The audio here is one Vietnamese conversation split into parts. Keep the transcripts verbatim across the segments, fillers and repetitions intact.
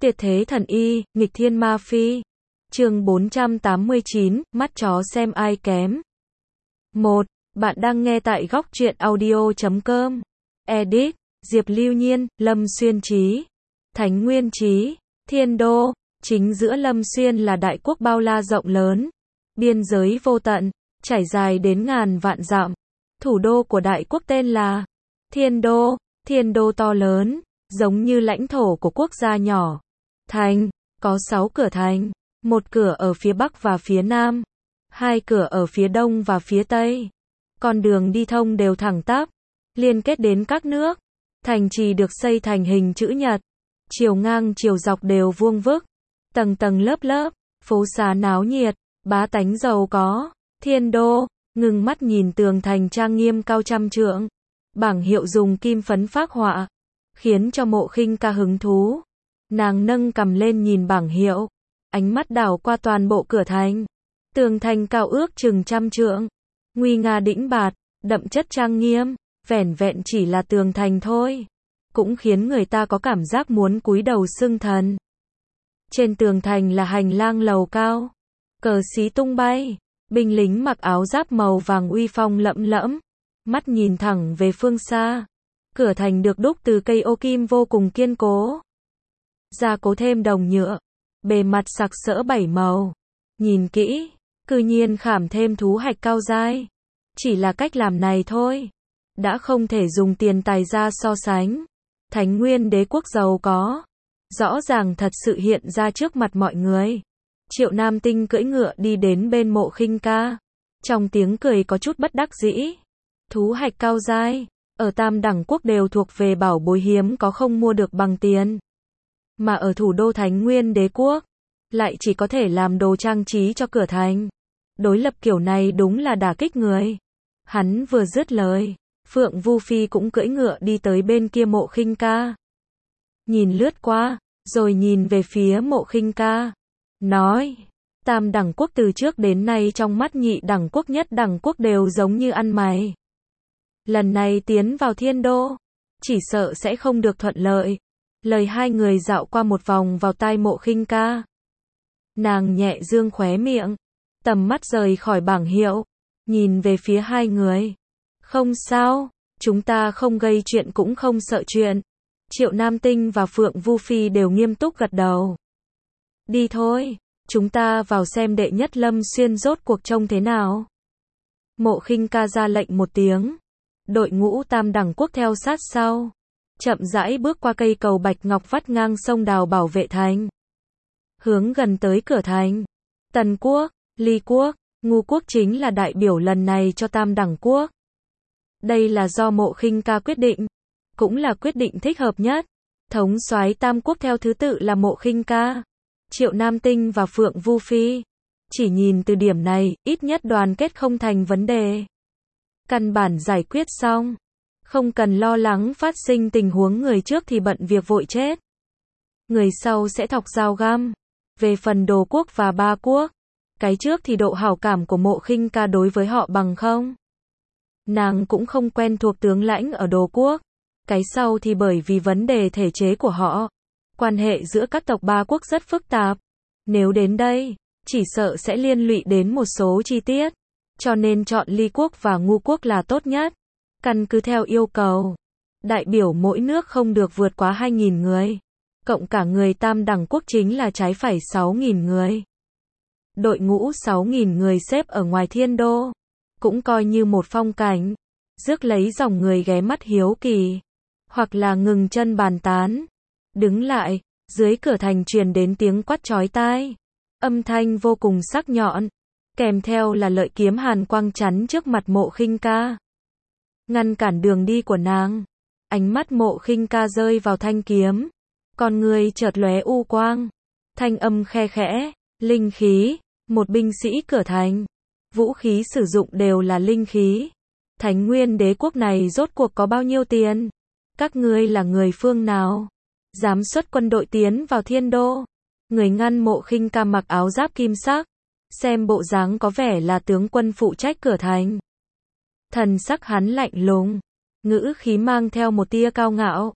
Tuyệt thế thần y, nghịch thiên ma phi. Chương bốn trăm tám mươi chín, mắt chó xem ai kém. một. Bạn đang nghe tại góc truyện audio chấm com. Edit, Diệp Lưu Nhiên, Lâm Xuyên Trí. Thánh Nguyên Trí, Thiên Đô. Chính giữa Lâm Xuyên là đại quốc bao la rộng lớn. Biên giới vô tận, trải dài đến ngàn vạn dặm. Thủ đô của đại quốc tên là Thiên Đô. Thiên Đô to lớn, giống như lãnh thổ của quốc gia nhỏ. Thành, có sáu cửa thành. Một cửa ở phía Bắc và phía Nam. Hai cửa ở phía Đông và phía Tây. Con đường đi thông đều thẳng tắp, liên kết đến các nước. Thành trì được xây thành hình chữ nhật. Chiều ngang chiều dọc đều vuông vức. Tầng tầng lớp lớp, phố xá náo nhiệt, bá tánh giàu có. Thiên Đô, ngừng mắt nhìn tường thành trang nghiêm cao trăm trượng. Bảng hiệu dùng kim phấn phác họa, khiến cho Mộ Khinh Ca hứng thú. Nàng nâng cằm lên nhìn bảng hiệu, ánh mắt đảo qua toàn bộ cửa thành. Tường thành cao ước chừng trăm trượng, nguy nga đĩnh bạt, đậm chất trang nghiêm, vẻn vẹn chỉ là tường thành thôi, cũng khiến người ta có cảm giác muốn cúi đầu xưng thần. Trên tường thành là hành lang lầu cao, cờ xí tung bay, binh lính mặc áo giáp màu vàng uy phong lẫm lẫm, mắt nhìn thẳng về phương xa. Cửa thành được đúc từ cây ô kim vô cùng kiên cố, gia cố thêm đồng nhựa, bề mặt sặc sỡ bảy màu. Nhìn kỹ, cư nhiên khảm thêm thú hạch cao dai. Chỉ là cách làm này thôi, đã không thể dùng tiền tài ra so sánh. Thánh Nguyên Đế quốc giàu có, rõ ràng thật sự hiện ra trước mặt mọi người. Triệu Nam Tinh cưỡi ngựa đi đến bên Mộ Khinh Ca, trong tiếng cười có chút bất đắc dĩ. Thú hạch cao dai, ở Tam Đẳng quốc đều thuộc về bảo bối hiếm có không mua được bằng tiền. Mà ở thủ đô Thánh Nguyên Đế quốc, lại chỉ có thể làm đồ trang trí cho cửa thành. Đối lập kiểu này đúng là đả kích người. Hắn vừa dứt lời, Phượng Vu Phi cũng cưỡi ngựa đi tới bên kia Mộ Khinh Ca. Nhìn lướt qua, rồi nhìn về phía Mộ Khinh Ca, nói: Tam Đẳng quốc từ trước đến nay trong mắt Nhị Đẳng quốc Nhất Đẳng quốc đều giống như ăn mày. Lần này tiến vào Thiên Đô, chỉ sợ sẽ không được thuận lợi. Lời hai người dạo qua một vòng vào tai Mộ Khinh Ca. Nàng nhẹ dương khóe miệng, tầm mắt rời khỏi bảng hiệu, nhìn về phía hai người. Không sao, chúng ta không gây chuyện cũng không sợ chuyện. Triệu Nam Tinh và Phượng Vu Phi đều nghiêm túc gật đầu. Đi thôi, chúng ta vào xem đệ nhất Lâm Xuyên rốt cuộc trông thế nào. Mộ Khinh Ca ra lệnh một tiếng. Đội ngũ Tam Đẳng quốc theo sát sau, chậm rãi bước qua cây cầu bạch ngọc vắt ngang sông đào bảo vệ thành, hướng gần tới cửa thành. Tần quốc, Ly quốc, Ngu quốc chính là đại biểu lần này cho Tam Đẳng quốc. Đây là do Mộ Khinh Ca quyết định, cũng là quyết định thích hợp nhất. Thống soái Tam quốc theo thứ tự là Mộ Khinh Ca, Triệu Nam Tinh và Phượng Vu Phi. Chỉ nhìn từ điểm này, ít nhất đoàn kết không thành vấn đề. Căn bản giải quyết xong, không cần lo lắng phát sinh tình huống người trước thì bận việc vội chết, người sau sẽ thọc dao găm. Về phần Đồ quốc và Ba quốc, cái trước thì độ hảo cảm của Mộ Khinh Ca đối với họ bằng không. Nàng cũng không quen thuộc tướng lãnh ở Đồ quốc. Cái sau thì bởi vì vấn đề thể chế của họ, quan hệ giữa các tộc Ba quốc rất phức tạp. Nếu đến đây, chỉ sợ sẽ liên lụy đến một số chi tiết. Cho nên chọn Ly quốc và Ngu quốc là tốt nhất. Căn cứ theo yêu cầu, đại biểu mỗi nước không được vượt quá hai nghìn người. Cộng cả người Tam Đẳng quốc chính là trái phải sáu nghìn người. Đội ngũ sáu nghìn người xếp ở ngoài Thiên Đô, cũng coi như một phong cảnh, rước lấy dòng người ghé mắt hiếu kỳ, hoặc là ngừng chân bàn tán. Đứng lại, dưới cửa thành truyền đến tiếng quát chói tai, âm thanh vô cùng sắc nhọn, kèm theo là lợi kiếm hàn quang chắn trước mặt Mộ Khinh Ca, ngăn cản đường đi của nàng. Ánh mắt Mộ Khinh Ca rơi vào thanh kiếm, con người chợt lóe u quang, thanh âm khe khẽ, linh khí. Một binh sĩ cửa thành, vũ khí sử dụng đều là linh khí. Thánh Nguyên Đế quốc này rốt cuộc có bao nhiêu tiền? Các ngươi là người phương nào? Dám xuất quân đội tiến vào Thiên Đô? Người ngăn Mộ Khinh Ca mặc áo giáp kim sắc, xem bộ dáng có vẻ là tướng quân phụ trách cửa thành. Thần sắc hắn lạnh lùng, ngữ khí mang theo một tia cao ngạo.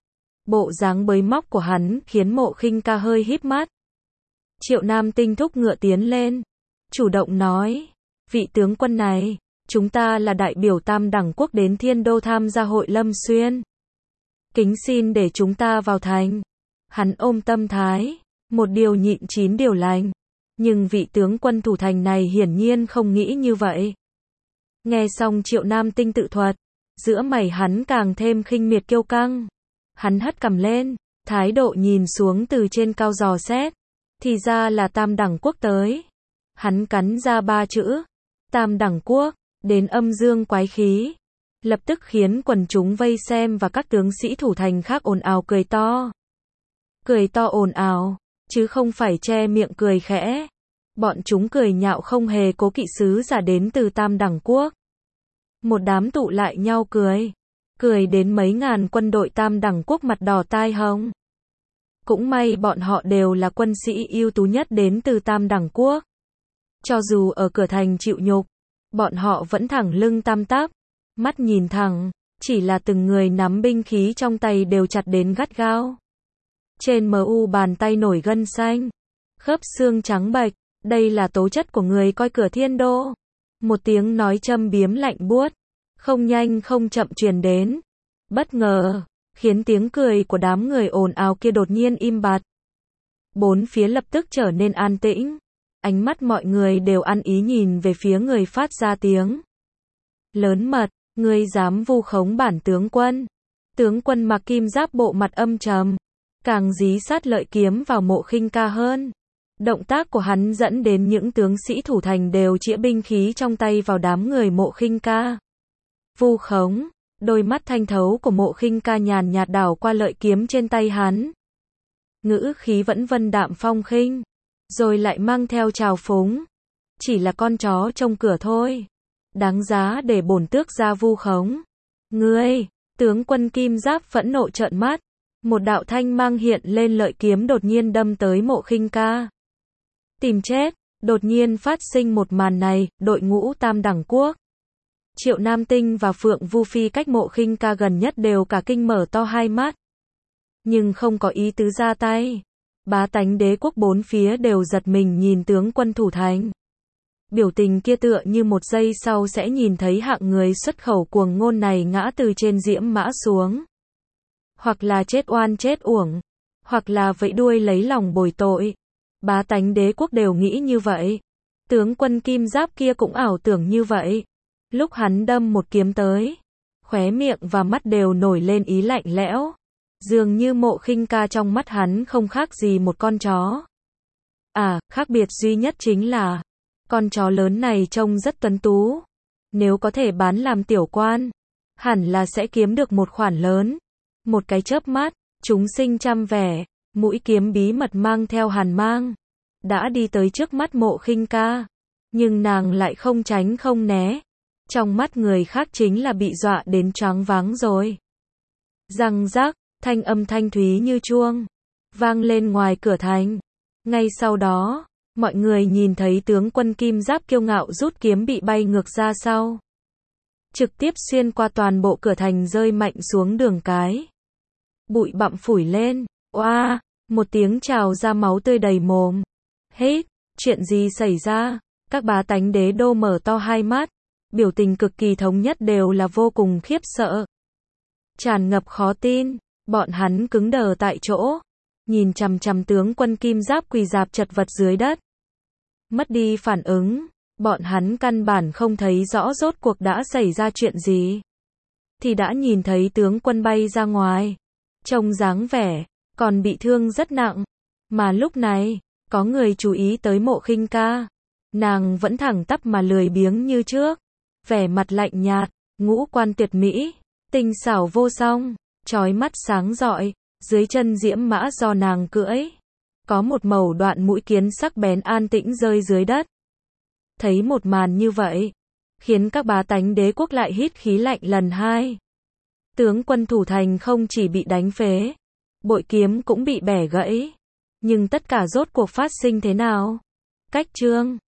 Bộ dáng bới móc của hắn khiến Mộ Khinh Ca hơi híp mắt. Triệu Nam Tinh thúc ngựa tiến lên, chủ động nói, vị tướng quân này, chúng ta là đại biểu Tam Đẳng Quốc đến Thiên Đô tham gia hội Lâm Xuyên. Kính xin để chúng ta vào thành. Hắn ôm tâm thái, một điều nhịn chín điều lành. Nhưng vị tướng quân thủ thành này hiển nhiên không nghĩ như vậy. Nghe xong Triệu Nam Tinh tự thuật, giữa mày hắn càng thêm khinh miệt kiêu căng. Hắn hất cằm lên, thái độ nhìn xuống từ trên cao dò xét. Thì ra là Tam Đẳng Quốc tới. Hắn cắn ra ba chữ, Tam Đẳng Quốc, đến âm dương quái khí. Lập tức khiến quần chúng vây xem và các tướng sĩ thủ thành khác ồn ào cười to. Cười to ồn ào, chứ không phải che miệng cười khẽ. Bọn chúng cười nhạo không hề cố kỵ sứ giả đến từ Tam Đẳng Quốc. Một đám tụ lại nhau cười. Cười đến mấy ngàn quân đội Tam Đẳng Quốc mặt đỏ tai hồng. Cũng may bọn họ đều là quân sĩ ưu tú nhất đến từ Tam Đẳng Quốc. Cho dù ở cửa thành chịu nhục, bọn họ vẫn thẳng lưng tam tắp, mắt nhìn thẳng, chỉ là từng người nắm binh khí trong tay đều chặt đến gắt gao. Trên em u bàn tay nổi gân xanh, khớp xương trắng bệch, đây là tố chất của người coi cửa Thiên Đô. Một tiếng nói châm biếm lạnh buốt, không nhanh không chậm truyền đến, bất ngờ, khiến tiếng cười của đám người ồn ào kia đột nhiên im bặt. Bốn phía lập tức trở nên an tĩnh, ánh mắt mọi người đều ăn ý nhìn về phía người phát ra tiếng. Lớn mật, ngươi dám vu khống bản tướng quân. Tướng quân mặc kim giáp bộ mặt âm trầm, càng dí sát lợi kiếm vào Mộ Khinh Ca hơn. Động tác của hắn dẫn đến những tướng sĩ thủ thành đều chĩa binh khí trong tay vào đám người Mộ Khinh Ca. Vu khống, đôi mắt thanh thấu của Mộ Khinh Ca nhàn nhạt đảo qua lợi kiếm trên tay hắn. Ngữ khí vẫn vân đạm phong khinh, rồi lại mang theo trào phúng. Chỉ là con chó trông cửa thôi, đáng giá để bổn tước ra vu khống. Ngươi, tướng quân kim giáp phẫn nộ trợn mắt, một đạo thanh mang hiện lên lợi kiếm đột nhiên đâm tới Mộ Khinh Ca. Tìm chết, đột nhiên phát sinh một màn này, đội ngũ Tam Đẳng Quốc. Triệu Nam Tinh và Phượng Vu Phi cách Mộ Khinh Ca gần nhất đều cả kinh mở to hai mắt. Nhưng không có ý tứ ra tay. Bá tánh đế quốc bốn phía đều giật mình nhìn tướng quân thủ thành. Biểu tình kia tựa như một giây sau sẽ nhìn thấy hạng người xuất khẩu cuồng ngôn này ngã từ trên diễm mã xuống. Hoặc là chết oan chết uổng, hoặc là vẫy đuôi lấy lòng bồi tội. Bá tánh đế quốc đều nghĩ như vậy. Tướng quân kim giáp kia cũng ảo tưởng như vậy. Lúc hắn đâm một kiếm tới, khóe miệng và mắt đều nổi lên ý lạnh lẽo. Dường như Mộ Khinh Ca trong mắt hắn không khác gì một con chó. À, khác biệt duy nhất chính là, con chó lớn này trông rất tuấn tú. Nếu có thể bán làm tiểu quan, hẳn là sẽ kiếm được một khoản lớn. Một cái chớp mắt, chúng sinh trăm vẻ, mũi kiếm bí mật mang theo hàn mang, đã đi tới trước mắt Mộ Khinh Ca. Nhưng nàng lại không tránh không né. Trong mắt người khác chính là bị dọa đến choáng váng rồi. Răng rắc, thanh âm thanh thúy như chuông, vang lên ngoài cửa thành. Ngay sau đó, mọi người nhìn thấy tướng quân kim giáp kiêu ngạo rút kiếm bị bay ngược ra sau. Trực tiếp xuyên qua toàn bộ cửa thành rơi mạnh xuống đường cái. Bụi bặm phủi lên, oa, một tiếng trào ra máu tươi đầy mồm. Hết, chuyện gì xảy ra? Các bá tánh đế đô mở to hai mắt, biểu tình cực kỳ thống nhất đều là vô cùng khiếp sợ. Tràn ngập khó tin, bọn hắn cứng đờ tại chỗ, nhìn chằm chằm tướng quân kim giáp quỳ rạp chật vật dưới đất. Mất đi phản ứng, bọn hắn căn bản không thấy rõ rốt cuộc đã xảy ra chuyện gì. Thì đã nhìn thấy tướng quân bay ra ngoài, trông dáng vẻ, còn bị thương rất nặng. Mà lúc này, có người chú ý tới Mộ Khinh Ca. Nàng vẫn thẳng tắp mà lười biếng như trước, vẻ mặt lạnh nhạt, ngũ quan tuyệt mỹ, tinh xảo vô song, chói mắt sáng rọi, dưới chân diễm mã do nàng cưỡi, có một mẩu đoạn mũi kiếm sắc bén an tĩnh rơi dưới đất. Thấy một màn như vậy, khiến các bá tánh đế quốc lại hít khí lạnh lần hai. Tướng quân thủ thành không chỉ bị đánh phế, bội kiếm cũng bị bẻ gãy. Nhưng tất cả rốt cuộc phát sinh thế nào? Cách chương